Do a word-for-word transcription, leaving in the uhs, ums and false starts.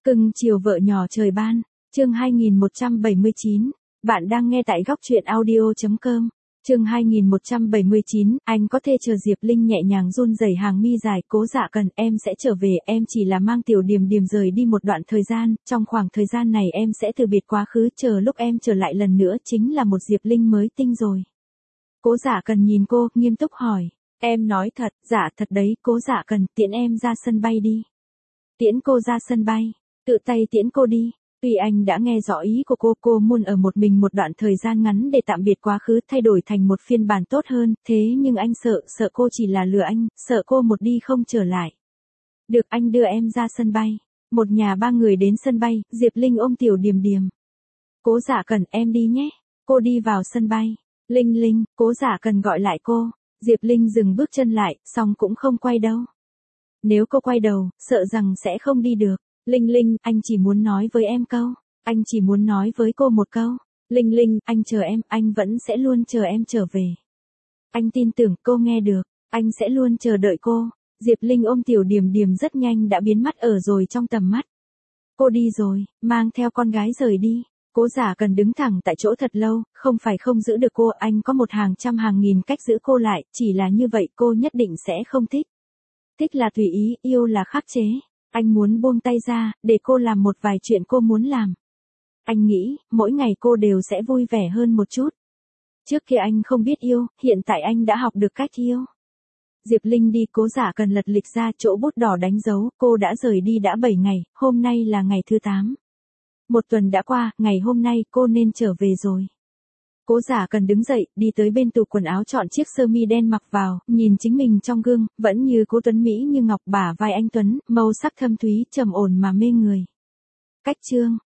Cưng chiều vợ nhỏ trời ban, chương hai nghìn một trăm bảy mươi chín, bạn đang nghe tại góc truyện audio chấm com. Chương hai nghìn một trăm bảy mươi chín, anh có thể chờ. Diệp Linh nhẹ nhàng run rẩy hàng mi dài, Cố Dạ Cần, em sẽ trở về, em chỉ là mang Tiểu Điềm Điềm rời đi một đoạn thời gian, trong khoảng thời gian này em sẽ từ biệt quá khứ, chờ lúc em trở lại lần nữa chính là một Diệp Linh mới tinh rồi. Cố Dạ Cần nhìn cô, nghiêm túc hỏi, em nói thật? Dạ thật đấy. Cố Dạ Cần, tiễn em ra sân bay đi. Tiễn cô ra sân bay? Tự tay tiễn cô đi. Tuy anh đã nghe rõ ý của cô, cô muốn ở một mình một đoạn thời gian ngắn để tạm biệt quá khứ, thay đổi thành một phiên bản tốt hơn, thế nhưng anh sợ, sợ cô chỉ là lừa anh, sợ cô một đi không trở lại. Được, anh đưa em ra sân bay. Một nhà ba người đến sân bay, Diệp Linh ôm Tiểu Điềm Điềm. Cố Dạ Cần, em đi nhé. Cô đi vào sân bay. Linh Linh, Cố Dạ Cần gọi lại cô. Diệp Linh dừng bước chân lại, xong cũng không quay đâu. Nếu cô quay đầu, sợ rằng sẽ không đi được. Linh Linh, anh chỉ muốn nói với em câu. Anh chỉ muốn nói với cô một câu. Linh Linh, anh chờ em, anh vẫn sẽ luôn chờ em trở về. Anh tin tưởng cô nghe được, anh sẽ luôn chờ đợi cô. Diệp Linh ôm Tiểu Điềm Điềm rất nhanh đã biến mất ở rồi trong tầm mắt. Cô đi rồi, mang theo con gái rời đi. Cố Dạ Cần đứng thẳng tại chỗ thật lâu, không phải không giữ được cô, anh có một hàng trăm hàng nghìn cách giữ cô lại, chỉ là như vậy cô nhất định sẽ không thích. Thích là tùy ý, yêu là khắc chế. Anh muốn buông tay ra, để cô làm một vài chuyện cô muốn làm. Anh nghĩ, mỗi ngày cô đều sẽ vui vẻ hơn một chút. Trước kia anh không biết yêu, hiện tại anh đã học được cách yêu. Diệp Linh đi, Cố Dạ Cần lật lịch ra, chỗ bút đỏ đánh dấu, cô đã rời đi đã bảy ngày, hôm nay là ngày thứ tám. Một tuần đã qua, ngày hôm nay cô nên trở về rồi. Cố Dạ Cần đứng dậy, đi tới bên tủ quần áo chọn chiếc sơ mi đen mặc vào, nhìn chính mình trong gương, vẫn như Cố Tuấn Mỹ như ngọc, bả vai anh Tuấn, màu sắc thâm thúy, trầm ổn mà mê người. Cách chương,